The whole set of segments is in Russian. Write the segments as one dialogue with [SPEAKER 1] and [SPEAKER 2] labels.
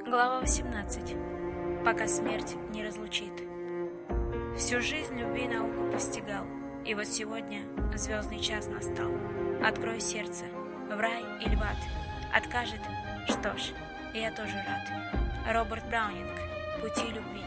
[SPEAKER 1] Глава 18. Пока смерть не разлучит. Всю жизнь любви науку постигал, и вот сегодня звездный час настал. Открой сердце, в рай или в ад. Откажет, что ж, я тоже рад. Роберт Браунинг. Пути любви.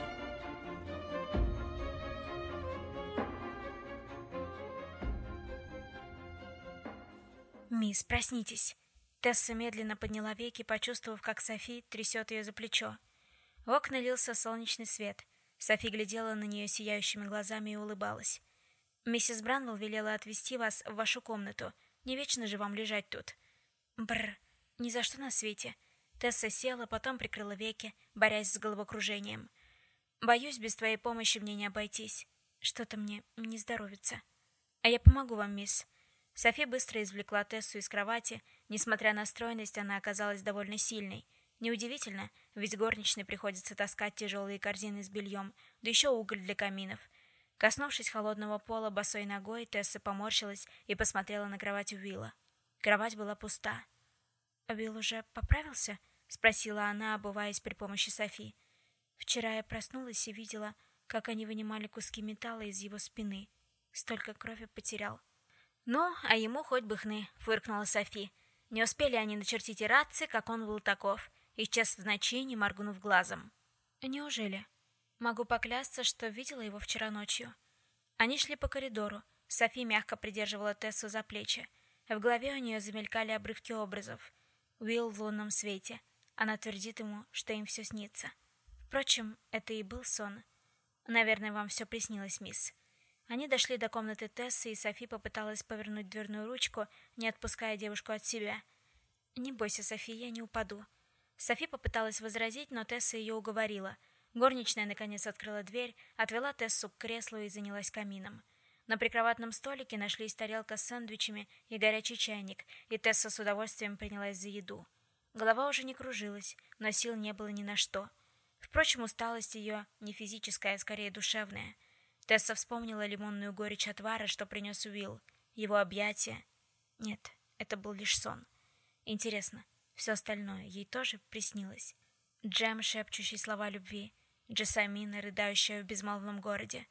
[SPEAKER 1] «Мисс, проснитесь!» Тесса медленно подняла веки, почувствовав, как Софи трясет ее за плечо. В окна лился солнечный свет. Софи глядела на нее сияющими глазами и улыбалась. «Миссис Бранвелл велела отвезти вас в вашу комнату. Не вечно же вам лежать тут». Бррр, ни за что на свете. Тесса села, потом прикрыла веки, борясь с головокружением. «Боюсь, без твоей помощи мне не обойтись. Что-то мне не здоровится». «А я помогу вам, мисс». Софи быстро извлекла Тессу из кровати. Несмотря на стройность, она оказалась довольно сильной. Неудивительно, ведь горничной приходится таскать тяжелые корзины с бельем, да еще уголь для каминов. Коснувшись холодного пола босой ногой, Тесса поморщилась и посмотрела на кровать Уилла. Кровать была пуста. «Уилл уже поправился?» — спросила она, обуваясь при помощи Софи. «Вчера я проснулась и видела, как они вынимали куски металла из его спины. Столько крови потерял». «Ну, а ему хоть бы хны», — фыркнула Софи. Не успели они начертить ирации, как он был таков. Исчез в ночи, не моргнув глазом. «Неужели?» «Могу поклясться, что видела его вчера ночью». Они шли по коридору. Софи мягко придерживала Тессу за плечи. В голове у нее замелькали обрывки образов. Уилл в лунном свете. Она твердит ему, что им все снится. Впрочем, это и был сон. «Наверное, вам все приснилось, мисс». Они дошли до комнаты Тессы, и Софи попыталась повернуть дверную ручку, не отпуская девушку от себя. «Не бойся, Софи, я не упаду». Софи попыталась возразить, но Тесса ее уговорила. Горничная наконец открыла дверь, отвела Тессу к креслу и занялась камином. На прикроватном столике нашлись тарелка с сэндвичами и горячий чайник, и Тесса с удовольствием принялась за еду. Голова уже не кружилась, но сил не было ни на что. Впрочем, усталость ее не физическая, а скорее душевная. Тесса вспомнила лимонную горечь отвара, что принес Уилл, его объятия. Нет, это был лишь сон. Интересно, все остальное ей тоже приснилось? Джем, шепчущий слова любви, Джессамина, рыдающая в безмолвном городе.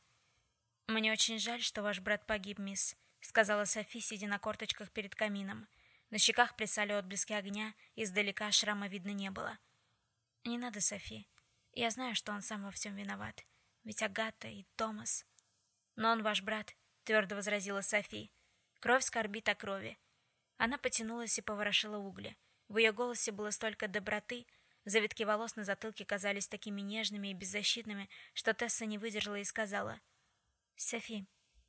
[SPEAKER 1] «Мне очень жаль, что ваш брат погиб, мисс», — сказала Софи, сидя на корточках перед камином. На щеках плясали отблески огня, издалека шрама видно не было. «Не надо, Софи. Я знаю, что он сам во всем виноват. Ведь Агата и Томас...» «Но он ваш брат», — твердо возразила Софи. «Кровь скорбит о крови». Она потянулась и поворошила угли. В ее голосе было столько доброты, завитки волос на затылке казались такими нежными и беззащитными, что Тесса не выдержала и сказала: «Софи,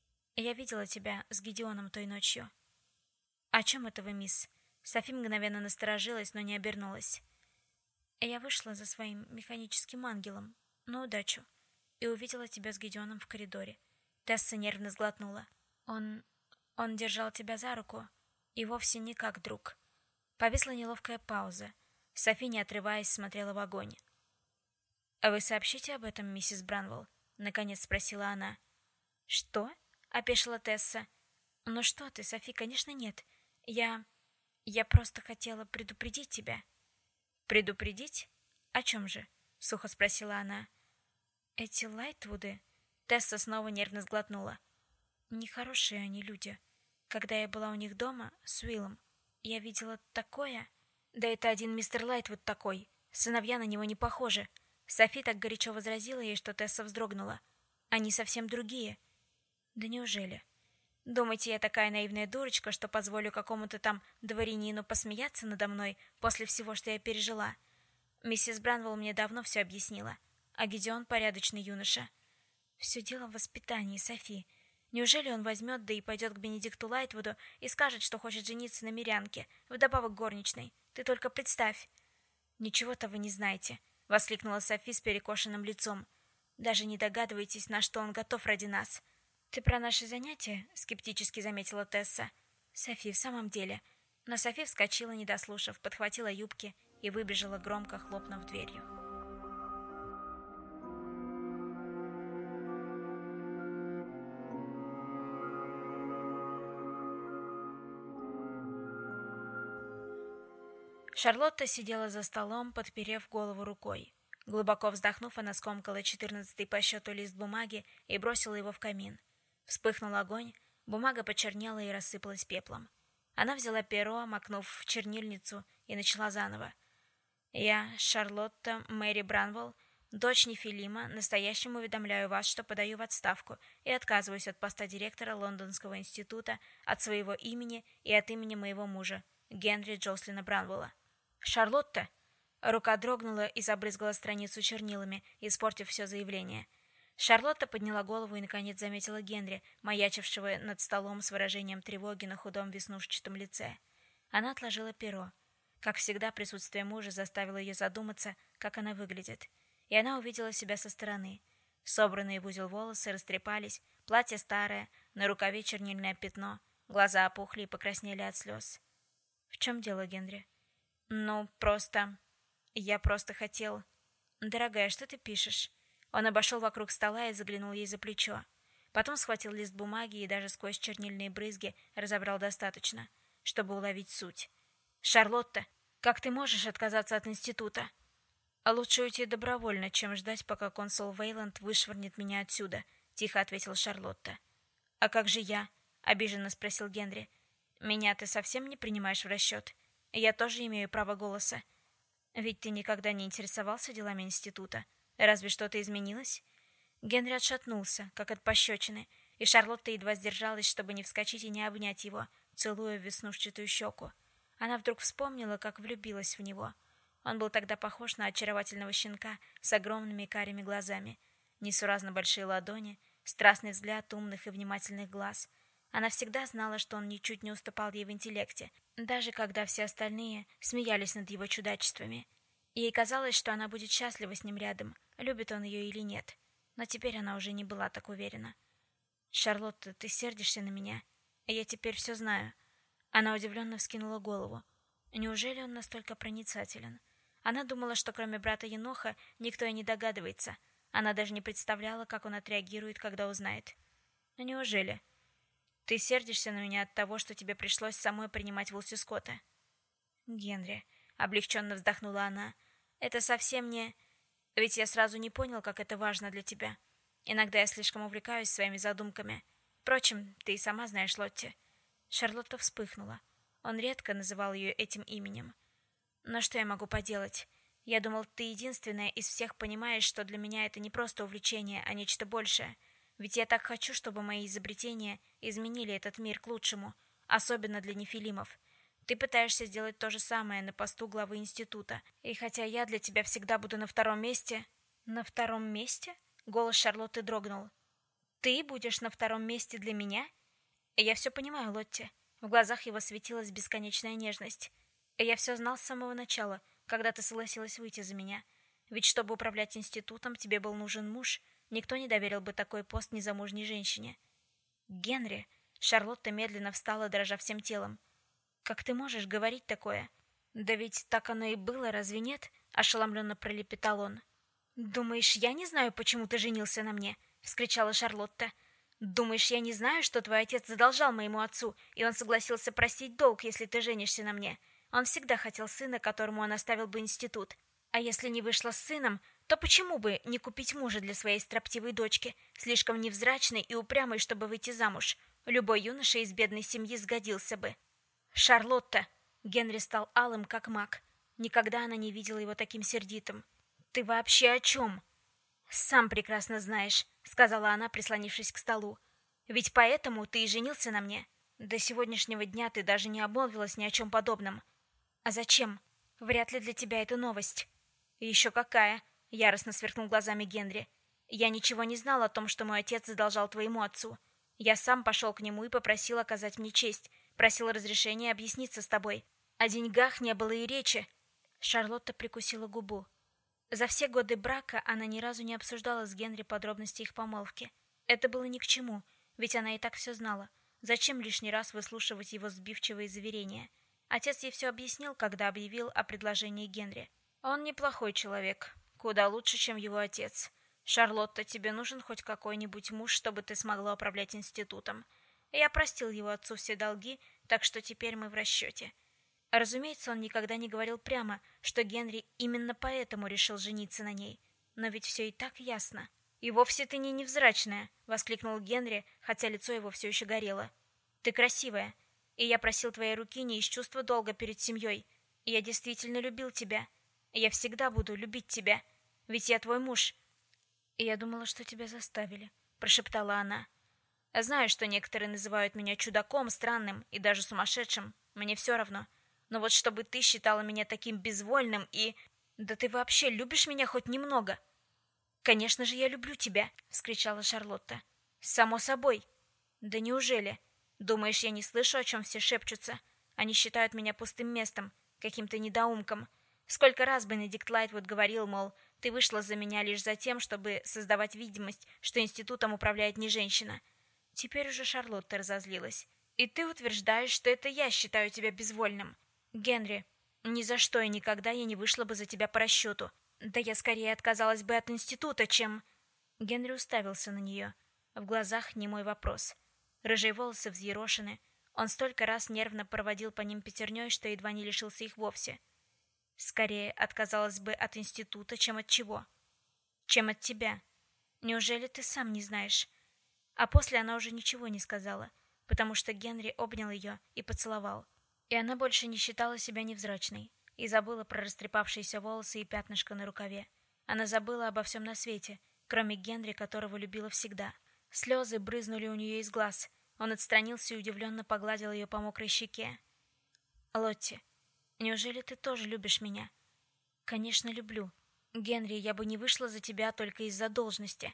[SPEAKER 1] я видела тебя с Гидеоном той ночью». «О чем это вы, мисс?» Софи мгновенно насторожилась, но не обернулась. «Я вышла за своим механическим ангелом на удачу и увидела тебя с Гидеоном в коридоре». Тесса нервно сглотнула. Он держал тебя за руку, и вовсе не как друг». Повисла неловкая пауза. Софи, не отрываясь, смотрела в огонь. «А вы сообщите об этом, миссис Бранвелл?» — наконец спросила она. «Что?» — опешила Тесса. «Ну что ты, Софи, конечно, нет. Я просто хотела предупредить тебя». «Предупредить? О чем же?» — сухо спросила она. «Эти Лайтвуды...» Тесса снова нервно сглотнула. «Нехорошие они люди. Когда я была у них дома с Уиллом, я видела такое...» «Да это один мистер Лайтвуд такой. Сыновья на него не похожи». Софи так горячо возразила ей, что Тесса вздрогнула. «Они совсем другие». «Да неужели? Думаете, я такая наивная дурочка, что позволю какому-то там дворянину посмеяться надо мной после всего, что я пережила? Миссис Бранвелл мне давно все объяснила. А Гидеон порядочный юноша». «Все дело в воспитании, Софи. Неужели он возьмет, да и пойдет к Бенедикту Лайтвуду и скажет, что хочет жениться на мирянке, вдобавок горничной? Ты только представь!» «Ничего-то вы не знаете», — воскликнула Софи с перекошенным лицом. «Даже не догадываетесь, на что он готов ради нас». «Ты про наши занятия?» — скептически заметила Тесса. «Софи, в самом деле». Но Софи вскочила, не дослушав, подхватила юбки и выбежала, громко хлопнув дверью. Шарлотта сидела за столом, подперев голову рукой. Глубоко вздохнув, она скомкала 14-й по счету лист бумаги и бросила его в камин. Вспыхнул огонь, бумага почернела и рассыпалась пеплом. Она взяла перо, макнув в чернильницу, и начала заново. «Я, Шарлотта Мэри Бранвелл, дочь Нефилима, настоящим уведомляю вас, что подаю в отставку и отказываюсь от поста директора Лондонского института от своего имени и от имени моего мужа, Генри Джослина Бранвелла». «Шарлотта!» Рука дрогнула и забрызгала страницу чернилами, испортив все заявление. Шарлотта подняла голову и наконец заметила Генри, маячившего над столом с выражением тревоги на худом веснушчатом лице. Она отложила перо. Как всегда, присутствие мужа заставило ее задуматься, как она выглядит. И она увидела себя со стороны. Собранные в узел волосы растрепались, платье старое, на рукаве чернильное пятно, глаза опухли и покраснели от слез. «В чем дело, Генри?» «Ну, просто... Я просто хотел...» «Дорогая, что ты пишешь?» Он обошел вокруг стола и заглянул ей за плечо. Потом схватил лист бумаги и даже сквозь чернильные брызги разобрал достаточно, чтобы уловить суть. «Шарлотта, как ты можешь отказаться от института?» «А лучше уйти добровольно, чем ждать, пока консул Вейланд вышвырнет меня отсюда», — тихо ответила Шарлотта. «А как же я?» — обиженно спросил Генри. «Меня ты совсем не принимаешь в расчет? Я тоже имею право голоса. Ведь ты никогда не интересовался делами института. Разве что-то изменилось?» Генри отшатнулся, как от пощечины, и Шарлотта едва сдержалась, чтобы не вскочить и не обнять его, целуя в веснушчатую щеку. Она вдруг вспомнила, как влюбилась в него. Он был тогда похож на очаровательного щенка с огромными карими глазами, несуразно большие ладони, страстный взгляд умных и внимательных глаз. Она всегда знала, что он ничуть не уступал ей в интеллекте, даже когда все остальные смеялись над его чудачествами. Ей казалось, что она будет счастлива с ним рядом, любит он ее или нет. Но теперь она уже не была так уверена. «Шарлотта, ты сердишься на меня? Я теперь все знаю». Она удивленно вскинула голову. Неужели он настолько проницателен? Она думала, что кроме брата Еноха никто и не догадывается. Она даже не представляла, как он отреагирует, когда узнает. «Но неужели? Ты сердишься на меня от того, что тебе пришлось самой принимать Вулси Скотта?» «Генри», — облегченно вздохнула она, — «это совсем не... Ведь я сразу не понял, как это важно для тебя. Иногда я слишком увлекаюсь своими задумками. Впрочем, ты и сама знаешь, Лотти». Шарлотта вспыхнула. Он редко называл ее этим именем. «Но что я могу поделать? Я думал, ты единственная из всех понимаешь, что для меня это не просто увлечение, а нечто большее. Ведь я так хочу, чтобы мои изобретения изменили этот мир к лучшему, особенно для нефилимов. Ты пытаешься сделать то же самое на посту главы института, и хотя я для тебя всегда буду на втором месте...» «На втором месте?» Голос Шарлотты дрогнул. «Ты будешь на втором месте для меня?» «Я все понимаю, Лотти». В глазах его светилась бесконечная нежность. «Я все знал с самого начала, когда ты согласилась выйти за меня. Ведь чтобы управлять институтом, тебе был нужен муж. Никто не доверил бы такой пост незамужней женщине». «Генри!» Шарлотта медленно встала, дрожа всем телом. «Как ты можешь говорить такое?» «Да ведь так оно и было, разве нет?» Ошеломленно пролепетал он. «Думаешь, я не знаю, почему ты женился на мне?» Вскричала Шарлотта. «Думаешь, я не знаю, что твой отец задолжал моему отцу, и он согласился простить долг, если ты женишься на мне? Он всегда хотел сына, которому он оставил бы институт. А если не вышло с сыном, то почему бы не купить мужа для своей строптивой дочки, слишком невзрачной и упрямой, чтобы выйти замуж? Любой юноша из бедной семьи сгодился бы». «Шарлотта!» Генри стал алым, как мак. Никогда она не видела его таким сердитым. «Ты вообще о чем?» «Сам прекрасно знаешь», — сказала она, прислонившись к столу. «Ведь поэтому ты и женился на мне. До сегодняшнего дня ты даже не обмолвилась ни о чем подобном». «А зачем? Вряд ли для тебя это новость». «Еще какая!» — яростно сверкнул глазами Генри. «Я ничего не знал о том, что мой отец задолжал твоему отцу. Я сам пошел к нему и попросил оказать мне честь, просил разрешения объясниться с тобой. О деньгах не было и речи». Шарлотта прикусила губу. За все годы брака она ни разу не обсуждала с Генри подробности их помолвки. Это было ни к чему, ведь она и так все знала. Зачем лишний раз выслушивать его сбивчивые заверения? Отец ей все объяснил, когда объявил о предложении Генри. «Он неплохой человек, куда лучше, чем его отец. Шарлотта, тебе нужен хоть какой-нибудь муж, чтобы ты смогла управлять институтом. Я простил его отцу все долги, так что теперь мы в расчете». Разумеется, он никогда не говорил прямо, что Генри именно поэтому решил жениться на ней. Но ведь все и так ясно. «И вовсе ты не невзрачная!» — воскликнул Генри, хотя лицо его все еще горело. «Ты красивая, и я просил твоей руки не из чувства долга перед семьей. Я действительно любил тебя. Я всегда буду любить тебя, ведь я твой муж». «И я думала, что тебя заставили», — прошептала она. «Знаю, что некоторые называют меня чудаком, странным и даже сумасшедшим. Мне все равно. Но вот чтобы ты считала меня таким безвольным и... Да ты вообще любишь меня хоть немного?» «Конечно же, я люблю тебя!» — вскричала Шарлотта. «Само собой!» «Да неужели? Думаешь, я не слышу, о чем все шепчутся? Они считают меня пустым местом, каким-то недоумком. Сколько раз Бенедикт Лайтвуд говорил, мол, ты вышла за меня лишь за тем, чтобы создавать видимость, что институтом управляет не женщина». Теперь уже Шарлотта разозлилась. «И ты утверждаешь, что это я считаю тебя безвольным?» «Генри, ни за что и никогда я не вышла бы за тебя по расчету. Да я скорее отказалась бы от института, чем...» Генри уставился на нее. В глазах немой вопрос. Рыжие волосы взъерошены. Он столько раз нервно проводил по ним пятерней, что едва не лишился их вовсе. «Скорее отказалась бы от института, чем от чего?» «Чем от тебя. Неужели ты сам не знаешь?» А после она уже ничего не сказала, потому что Генри обнял ее и поцеловал. И она больше не считала себя невзрачной и забыла про растрепавшиеся волосы и пятнышко на рукаве. Она забыла обо всем на свете, кроме Генри, которого любила всегда. Слезы брызнули у нее из глаз. Он отстранился и удивленно погладил ее по мокрой щеке. «Лотти, неужели ты тоже любишь меня?» «Конечно, люблю. Генри, я бы не вышла за тебя только из-за должности.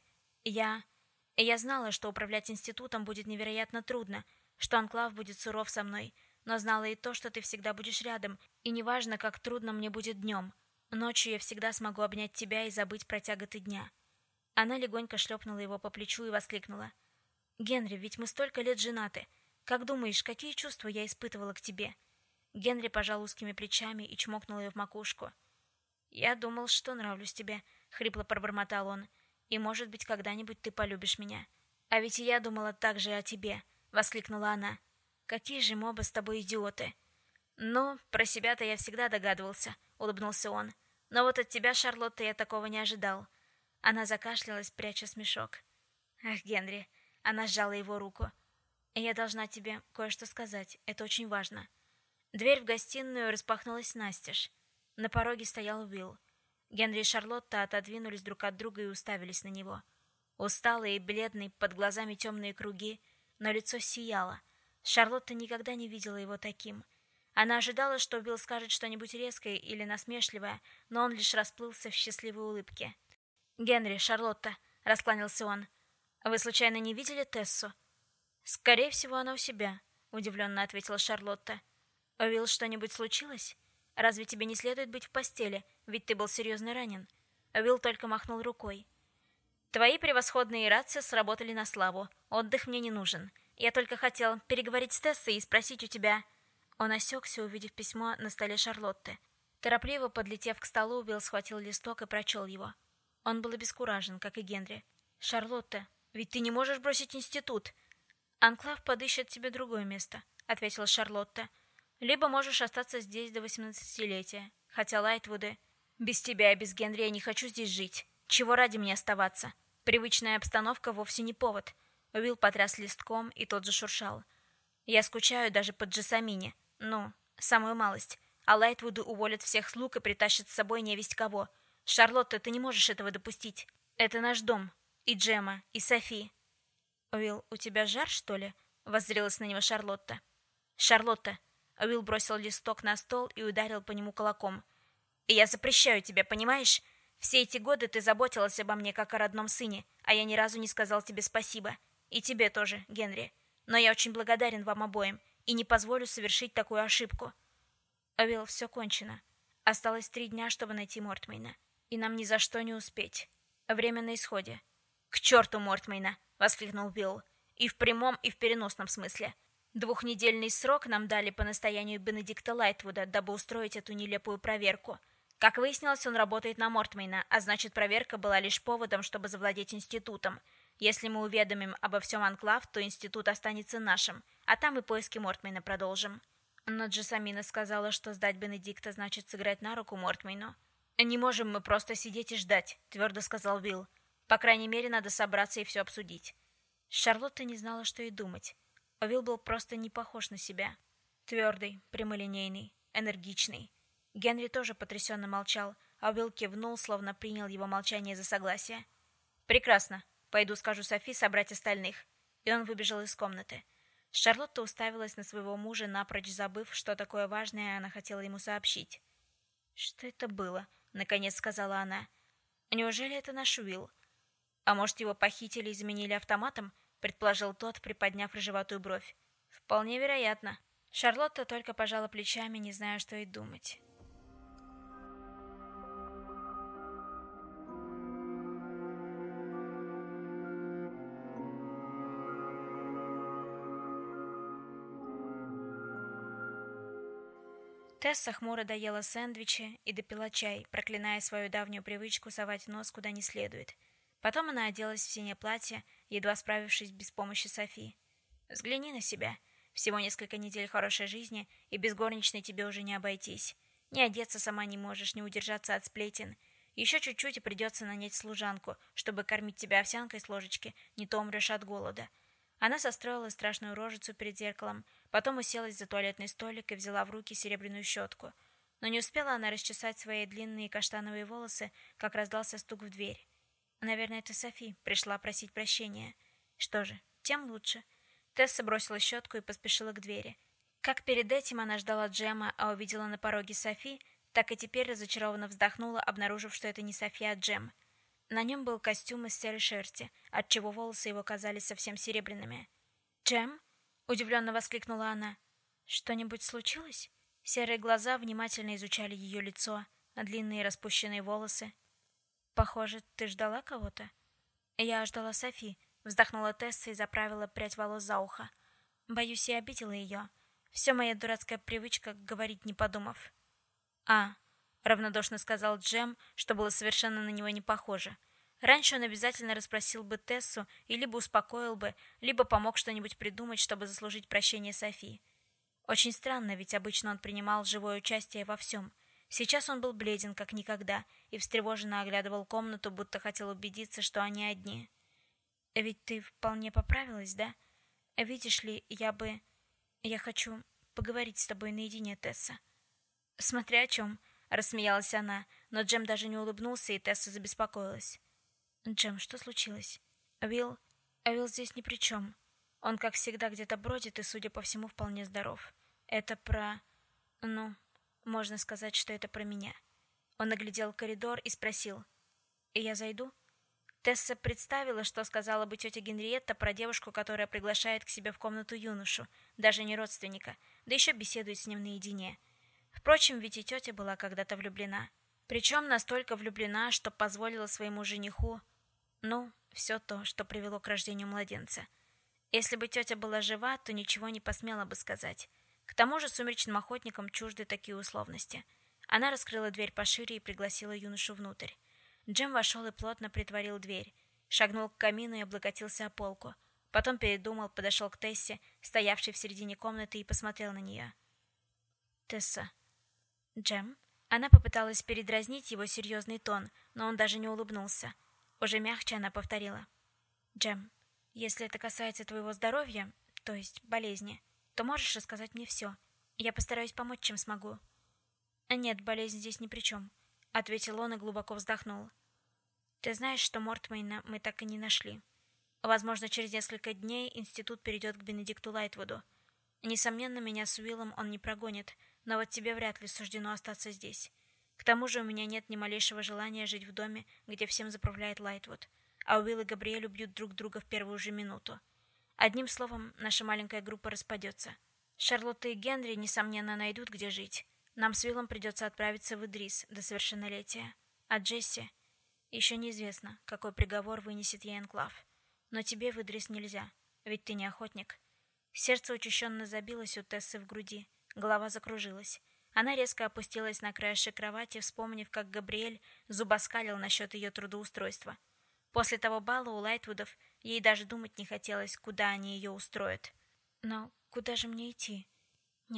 [SPEAKER 1] Я знала, что управлять институтом будет невероятно трудно, что анклав будет суров со мной, но знала и то, что ты всегда будешь рядом, и неважно, как трудно мне будет днем. Ночью я всегда смогу обнять тебя и забыть про тяготы дня». Она легонько шлепнула его по плечу и воскликнула. «Генри, ведь мы столько лет женаты. Как думаешь, какие чувства я испытывала к тебе?» Генри пожал узкими плечами и чмокнул ее в макушку. «Я думал, что нравлюсь тебе», — хрипло пробормотал он. «И, может быть, когда-нибудь ты полюбишь меня». «А ведь и я думала так же о тебе», — воскликнула она. «Какие же мы оба с тобой идиоты!» «Ну, про себя-то я всегда догадывался», — улыбнулся он. «Но вот от тебя, Шарлотта, я такого не ожидал». Она закашлялась, пряча смешок. «Ах, Генри!» — она сжала его руку. «Я должна тебе кое-что сказать, это очень важно». Дверь в гостиную распахнулась настежь. На пороге стоял Уилл. Генри и Шарлотта отодвинулись друг от друга и уставились на него. Усталый и бледный, под глазами темные круги, но лицо сияло. Шарлотта никогда не видела его таким. Она ожидала, что Уилл скажет что-нибудь резкое или насмешливое, но он лишь расплылся в счастливой улыбке. «Генри, Шарлотта», — раскланялся он, — «вы случайно не видели Тессу?» «Скорее всего, она у себя», — удивленно ответила Шарлотта. «Уилл, что-нибудь случилось? Разве тебе не следует быть в постели, ведь ты был серьезно ранен?» Уилл только махнул рукой. «Твои превосходные рации сработали на славу. Отдых мне не нужен. Я только хотел переговорить с Тессой и спросить у тебя...» Он осекся, увидев письмо на столе Шарлотты. Торопливо подлетев к столу, Уилл схватил листок и прочел его. Он был обескуражен, как и Генри. «Шарлотта, ведь ты не можешь бросить институт!» «Анклав подыщет тебе другое место», — ответила Шарлотта. «Либо можешь остаться здесь до 18-летия, хотя Лайтвуды...» «Без тебя и без Генри я не хочу здесь жить. Чего ради мне оставаться? Привычная обстановка вовсе не повод». Уилл потряс листком, и тот зашуршал. «Я скучаю даже по Джессамине. Ну, самую малость. А Лайтвуды уволят всех слуг и притащат с собой невесть кого. Шарлотта, ты не можешь этого допустить. Это наш дом. И Джема, и Софи». «Уилл, у тебя жар, что ли?» — воззрелась на него Шарлотта. «Шарлотта!» — Уилл бросил листок на стол и ударил по нему кулаком. «И я запрещаю тебе, понимаешь? Все эти годы ты заботилась обо мне, как о родном сыне, а я ни разу не сказал тебе спасибо. И тебе тоже, Генри. Но я очень благодарен вам обоим и не позволю совершить такую ошибку». «Уилл, все кончено. Осталось 3 дня, чтобы найти Мортмейна. И нам ни за что не успеть. Время на исходе». «К черту Мортмейна!» — воскликнул Уилл. «И в прямом, и в переносном смысле. 2-недельный срок нам дали по настоянию Бенедикта Лайтвуда, дабы устроить эту нелепую проверку. Как выяснилось, он работает на Мортмейна, а значит, проверка была лишь поводом, чтобы завладеть институтом. Если мы уведомим обо всем анклав, то институт останется нашим, а там и поиски Мортмейна продолжим». Но Джессамина сказала, что сдать Бенедикта значит сыграть на руку Мортмейну. «Не можем мы просто сидеть и ждать», — твердо сказал Уилл. «По крайней мере, надо собраться и все обсудить». Шарлотта не знала, что и думать. Уилл был просто не похож на себя. Твердый, прямолинейный, энергичный. Генри тоже потрясенно молчал, а Уилл кивнул, словно принял его молчание за согласие. «Прекрасно. Пойду скажу Софи собрать остальных». И он выбежал из комнаты. Шарлотта уставилась на своего мужа, напрочь забыв, что такое важное она хотела ему сообщить. «Что это было?» — наконец сказала она. «Неужели это наш Уилл?» «А может, его похитили и заменили автоматом?» — предположил тот, приподняв рыжеватую бровь. «Вполне вероятно». Шарлотта только пожала плечами, не зная, что и думать. Тесса хмуро доела сэндвичи и допила чай, проклиная свою давнюю привычку совать нос куда не следует. Потом она оделась в синее платье, едва справившись без помощи Софи. «Взгляни на себя. Всего несколько недель хорошей жизни, и без горничной тебе уже не обойтись. Ни одеться сама не можешь, ни удержаться от сплетен. Еще чуть-чуть и придется нанять служанку, чтобы кормить тебя овсянкой с ложечки, не то умрешь от голода». Она состроила страшную рожицу перед зеркалом, потом уселась за туалетный столик и взяла в руки серебряную щетку. Но не успела она расчесать свои длинные каштановые волосы, как раздался стук в дверь. Наверное, это Софи пришла просить прощения. Что же, тем лучше. Тесса бросила щетку и поспешила к двери. Как перед этим она ждала Джема, а увидела на пороге Софи, так и теперь разочарованно вздохнула, обнаружив, что это не Софи, а Джем. На нем был костюм из серой шерсти, отчего волосы его казались совсем серебряными. «Джем?» — удивленно воскликнула она. «Что-нибудь случилось?» Серые глаза внимательно изучали ее лицо, а длинные распущенные волосы. «Похоже, ты ждала кого-то?» «Я ждала Софи», — вздохнула Тесса и заправила прядь волос за ухо. «Боюсь, я обидела ее. Все моя дурацкая привычка говорить, не подумав». «А», — равнодушно сказал Джем, что было совершенно на него не похоже. Раньше он обязательно расспросил бы Тессу и либо успокоил бы, либо помог что-нибудь придумать, чтобы заслужить прощение Софи. Очень странно, ведь обычно он принимал живое участие во всем. Сейчас он был бледен, как никогда, и встревоженно оглядывал комнату, будто хотел убедиться, что они одни. «Ведь ты вполне поправилась, да? Видишь ли, Я хочу поговорить с тобой наедине, Тесса». «Смотря о чем», — рассмеялась она, но Джем даже не улыбнулся, и Тесса забеспокоилась. «Джем, что случилось?» Уилл здесь ни при чем. Он, как всегда, где-то бродит и, судя по всему, вполне здоров. Это про... Ну, можно сказать, что это про меня». Он оглядел коридор и спросил. «И я зайду?» Тесса представила, что сказала бы тетя Генриетта про девушку, которая приглашает к себе в комнату юношу, даже не родственника, да еще беседует с ним наедине. Впрочем, ведь и тетя была когда-то влюблена. Причем настолько влюблена, что позволила своему жениху... все то, что привело к рождению младенца. Если бы тетя была жива, то ничего не посмела бы сказать. К тому же сумеречным охотникам чужды такие условности. Она раскрыла дверь пошире и пригласила юношу внутрь. Джем вошел и плотно притворил дверь. Шагнул к камину и облокотился о полку. Потом передумал, подошел к Тессе, стоявшей в середине комнаты, и посмотрел на нее. «Тесса». «Джем?» Она попыталась передразнить его серьезный тон, но он даже не улыбнулся. Уже мягче она повторила. «Джем, если это касается твоего здоровья, то есть болезни, то можешь рассказать мне все. Я постараюсь помочь, чем смогу». «Нет, болезнь здесь ни при чем», — ответил он и глубоко вздохнул. «Ты знаешь, что Мортмейна мы так и не нашли. Возможно, через несколько дней институт перейдет к Бенедикту Лайтвуду. Несомненно, меня с Уиллом он не прогонит, но вот тебе вряд ли суждено остаться здесь. К тому же у меня нет ни малейшего желания жить в доме, где всем заправляет Лайтвуд, а Уилл и Габриэль убьют друг друга в первую же минуту. Одним словом, наша маленькая группа распадется. Шарлотта и Генри, несомненно, найдут, где жить. Нам с Уиллом придется отправиться в Идрис до совершеннолетия. А Джесси... Еще неизвестно, какой приговор вынесет ей Энклав. Но тебе в Идрис нельзя, ведь ты не охотник». Сердце учащенно забилось у Тессы в груди, голова закружилась. Она резко опустилась на краешек кровати, вспомнив, как Габриэль зубоскалил насчет ее трудоустройства. После того бала у Лайтвудов ей даже думать не хотелось, куда они ее устроят. «Но куда же мне идти?» «Нет,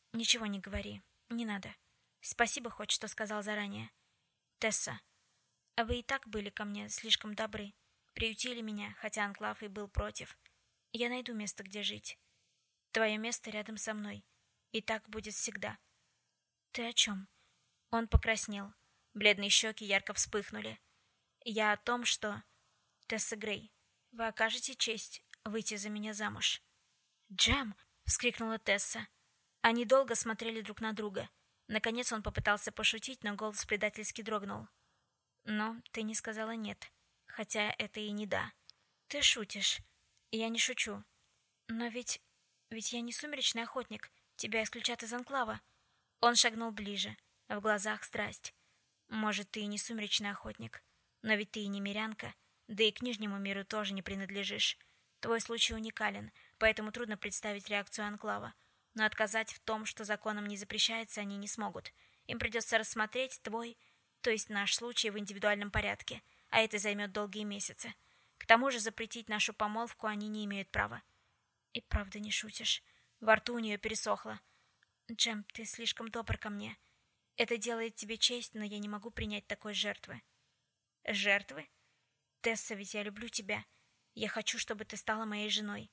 [SPEAKER 1] Ничего не говори. Не надо. Спасибо хоть, что сказал заранее. Тесса, а вы и так были ко мне слишком добры. Приютили меня, хотя Анклав и был против. Я найду место, где жить. Твое место рядом со мной. И так будет всегда. Ты о чем? Он покраснел. Бледные щеки ярко вспыхнули. Я о том, что... Тесса Грей, вы окажете честь выйти за меня замуж. «Джем!» — вскрикнула Тесса. Они долго смотрели друг на друга. Наконец он попытался пошутить, но голос предательски дрогнул. «Но ты не сказала «нет», хотя это и не «да». Ты шутишь. Я не шучу. Но ведь я не сумеречный охотник. Тебя исключат из анклава». Он шагнул ближе. В глазах страсть. «Может, ты и не сумеречный охотник, но ведь ты и не мирянка, да и к Нижнему миру тоже не принадлежишь. Твой случай уникален, поэтому трудно представить реакцию анклава. Но отказать в том, что законом не запрещается, они не смогут. Им придется рассмотреть твой, то есть наш случай в индивидуальном порядке, а это займет долгие месяцы. К тому же запретить нашу помолвку они не имеют права». И правда не шутишь. Во рту у нее пересохло. «Джем, ты слишком добр ко мне. Это делает тебе честь, но я не могу принять такой жертвы». «Жертвы? Тесса, ведь я люблю тебя. Я хочу, чтобы ты стала моей женой.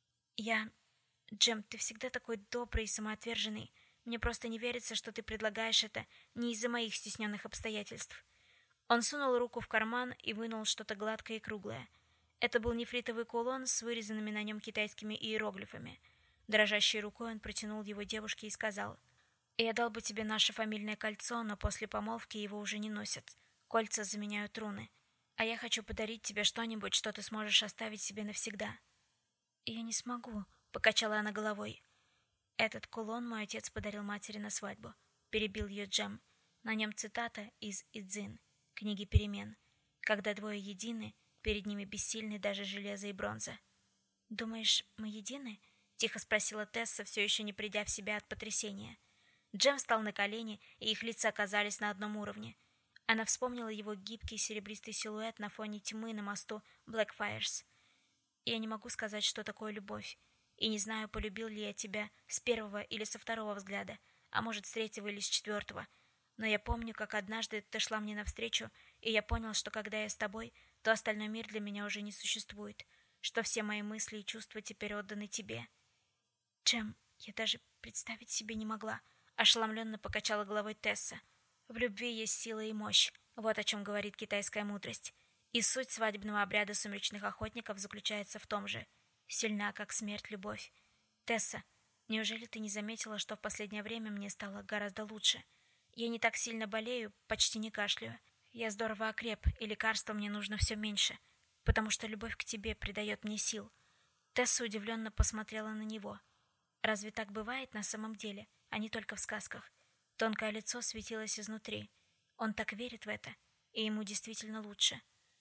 [SPEAKER 1] Джем, ты всегда такой добрый и самоотверженный. Мне просто не верится, что ты предлагаешь это не из-за моих стесненных обстоятельств». Он сунул руку в карман и вынул что-то гладкое и круглое. Это был нефритовый кулон с вырезанными на нем китайскими иероглифами. Дрожащей рукой он протянул его девушке и сказал: «Я дал бы тебе наше фамильное кольцо, но после помолвки его уже не носят. Кольца заменяют руны. А я хочу подарить тебе что-нибудь, что ты сможешь оставить себе навсегда». «Я не смогу», — покачала она головой. «Этот кулон мой отец подарил матери на свадьбу», — перебил ее Джем. На нем цитата из Идзин, книги перемен. «Когда двое едины, перед ними бессильны даже железо и бронза». «Думаешь, мы едины?» — тихо спросила Тесса, все еще не придя в себя от потрясения. Джем встал на колени, и их лица оказались на одном уровне. Она вспомнила его гибкий серебристый силуэт на фоне тьмы на мосту Блэкфайрс. «Я не могу сказать, что такое любовь, и не знаю, полюбил ли я тебя с первого или со второго взгляда, а может, с третьего или с четвертого. Но я помню, как однажды ты шла мне навстречу, и я понял, что когда я с тобой, то остальной мир для меня уже не существует, что все мои мысли и чувства теперь отданы тебе». «Джем, я даже представить себе не могла», — ошеломленно покачала головой Тесса. «В любви есть сила и мощь, вот о чем говорит китайская мудрость. И суть свадебного обряда сумеречных охотников заключается в том же. Сильна, как смерть, любовь. Тесса, неужели ты не заметила, что в последнее время мне стало гораздо лучше? Я не так сильно болею, почти не кашляю. Я здорово окреп, и лекарства мне нужно все меньше, потому что любовь к тебе придает мне сил». Тесса удивленно посмотрела на него. Разве так бывает на самом деле, а не только в сказках? Тонкое лицо светилось изнутри. Он так верит в это, и ему действительно лучше.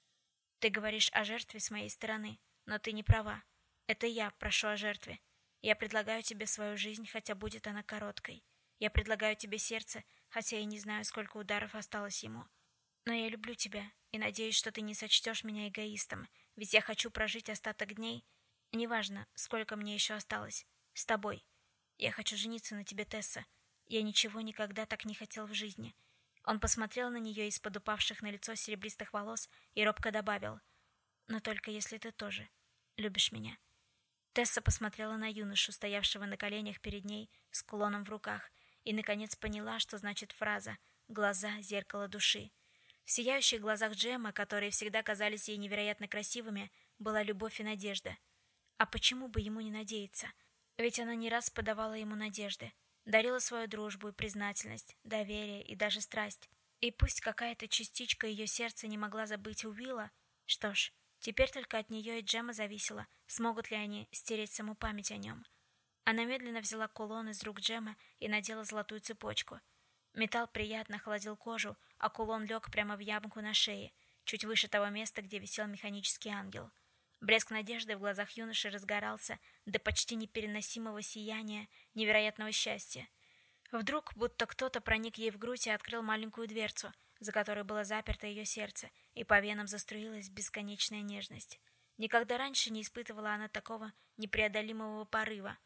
[SPEAKER 1] «Ты говоришь о жертве с моей стороны, но ты не права. Это я прошу о жертве. Я предлагаю тебе свою жизнь, хотя будет она короткой. Я предлагаю тебе сердце, хотя и не знаю, сколько ударов осталось ему. Но я люблю тебя и надеюсь, что ты не сочтешь меня эгоистом, ведь я хочу прожить остаток дней, неважно, сколько мне еще осталось, с тобой. Я хочу жениться на тебе, Тесса. Я ничего никогда так не хотел в жизни». Он посмотрел на нее из-под упавших на лицо серебристых волос и робко добавил: «Но только если ты тоже любишь меня». Тесса посмотрела на юношу, стоявшего на коленях перед ней с кулоном в руках, и наконец поняла, что значит фраза «глаза — зеркало души». В сияющих глазах Джема, которые всегда казались ей невероятно красивыми, была любовь и надежда. А почему бы ему не надеяться? Ведь она не раз подавала ему надежды, дарила свою дружбу и признательность, доверие и даже страсть. И пусть какая-то частичка ее сердца не могла забыть Уилла, что ж, теперь только от нее и Джема зависело, смогут ли они стереть саму память о нем. Она медленно взяла кулон из рук Джема и надела золотую цепочку. Металл приятно холодил кожу, а кулон лег прямо в ямку на шее, чуть выше того места, где висел механический ангел. Блеск надежды в глазах юноши разгорался до почти непереносимого сияния невероятного счастья. Вдруг, будто кто-то проник ей в грудь и открыл маленькую дверцу, за которой было заперто ее сердце, и по венам заструилась бесконечная нежность. Никогда раньше не испытывала она такого непреодолимого порыва.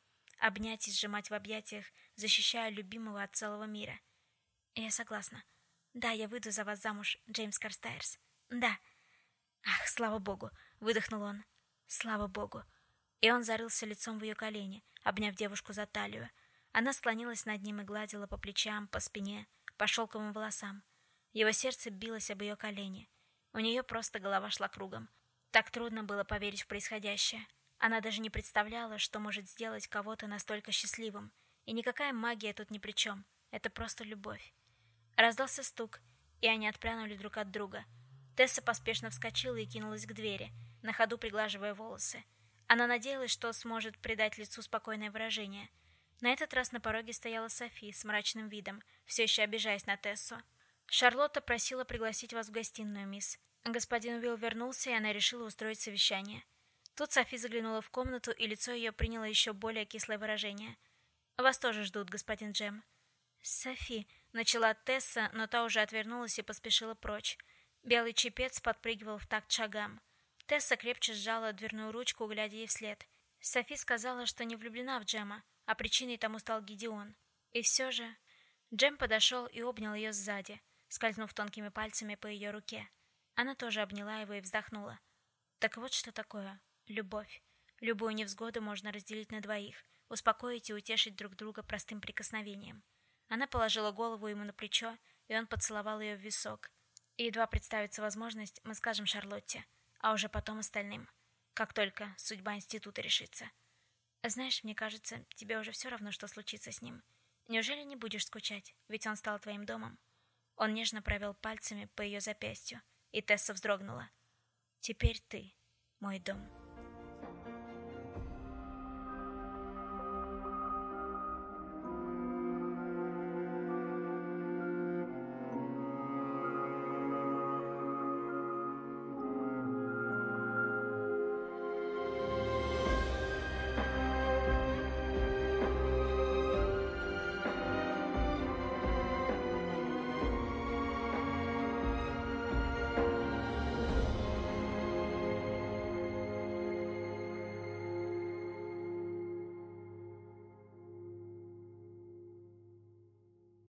[SPEAKER 1] обнять и сжимать в объятиях, защищая любимого от целого мира. Я согласна. Да, я выйду за вас замуж, Джеймс Карстайрс. Да. Ах, слава богу, выдохнул он. Слава богу. И он зарылся лицом в ее колени, обняв девушку за талию. Она склонилась над ним и гладила по плечам, по спине, по шелковым волосам. Его сердце билось об ее колени. У нее просто голова шла кругом. Так трудно было поверить в происходящее. Она даже не представляла, что может сделать кого-то настолько счастливым. И никакая магия тут ни при чем. Это просто любовь. Раздался стук, и они отпрянули друг от друга. Тесса поспешно вскочила и кинулась к двери, на ходу приглаживая волосы. Она надеялась, что сможет придать лицу спокойное выражение. На этот раз на пороге стояла Софи с мрачным видом, все еще обижаясь на Тессу. «Шарлотта просила пригласить вас в гостиную, мисс. Господин Уилл вернулся, и она решила устроить совещание». Тут Софи заглянула в комнату, и лицо ее приняло еще более кислое выражение. «Вас тоже ждут, господин Джем». «Софи», — начала Тесса, но та уже отвернулась и поспешила прочь. Белый чепец подпрыгивал в такт шагам. Тесса крепче сжала дверную ручку, глядя ей вслед. Софи сказала, что не влюблена в Джема, а причиной тому стал Гидеон. И все же... Джем подошел и обнял ее сзади, скользнув тонкими пальцами по ее руке. Она тоже обняла его и вздохнула. Так вот что такое любовь. Любую невзгоду можно разделить на двоих, успокоить и утешить друг друга простым прикосновением. Она положила голову ему на плечо, и он поцеловал ее в висок. И едва представится возможность, мы скажем Шарлотте, а уже потом остальным, как только судьба института решится. Знаешь, мне кажется, тебе уже все равно, что случится с ним. Неужели не будешь скучать, ведь он стал твоим домом? Он нежно провел пальцами по ее запястью, и Тесса вздрогнула. Теперь ты мой дом.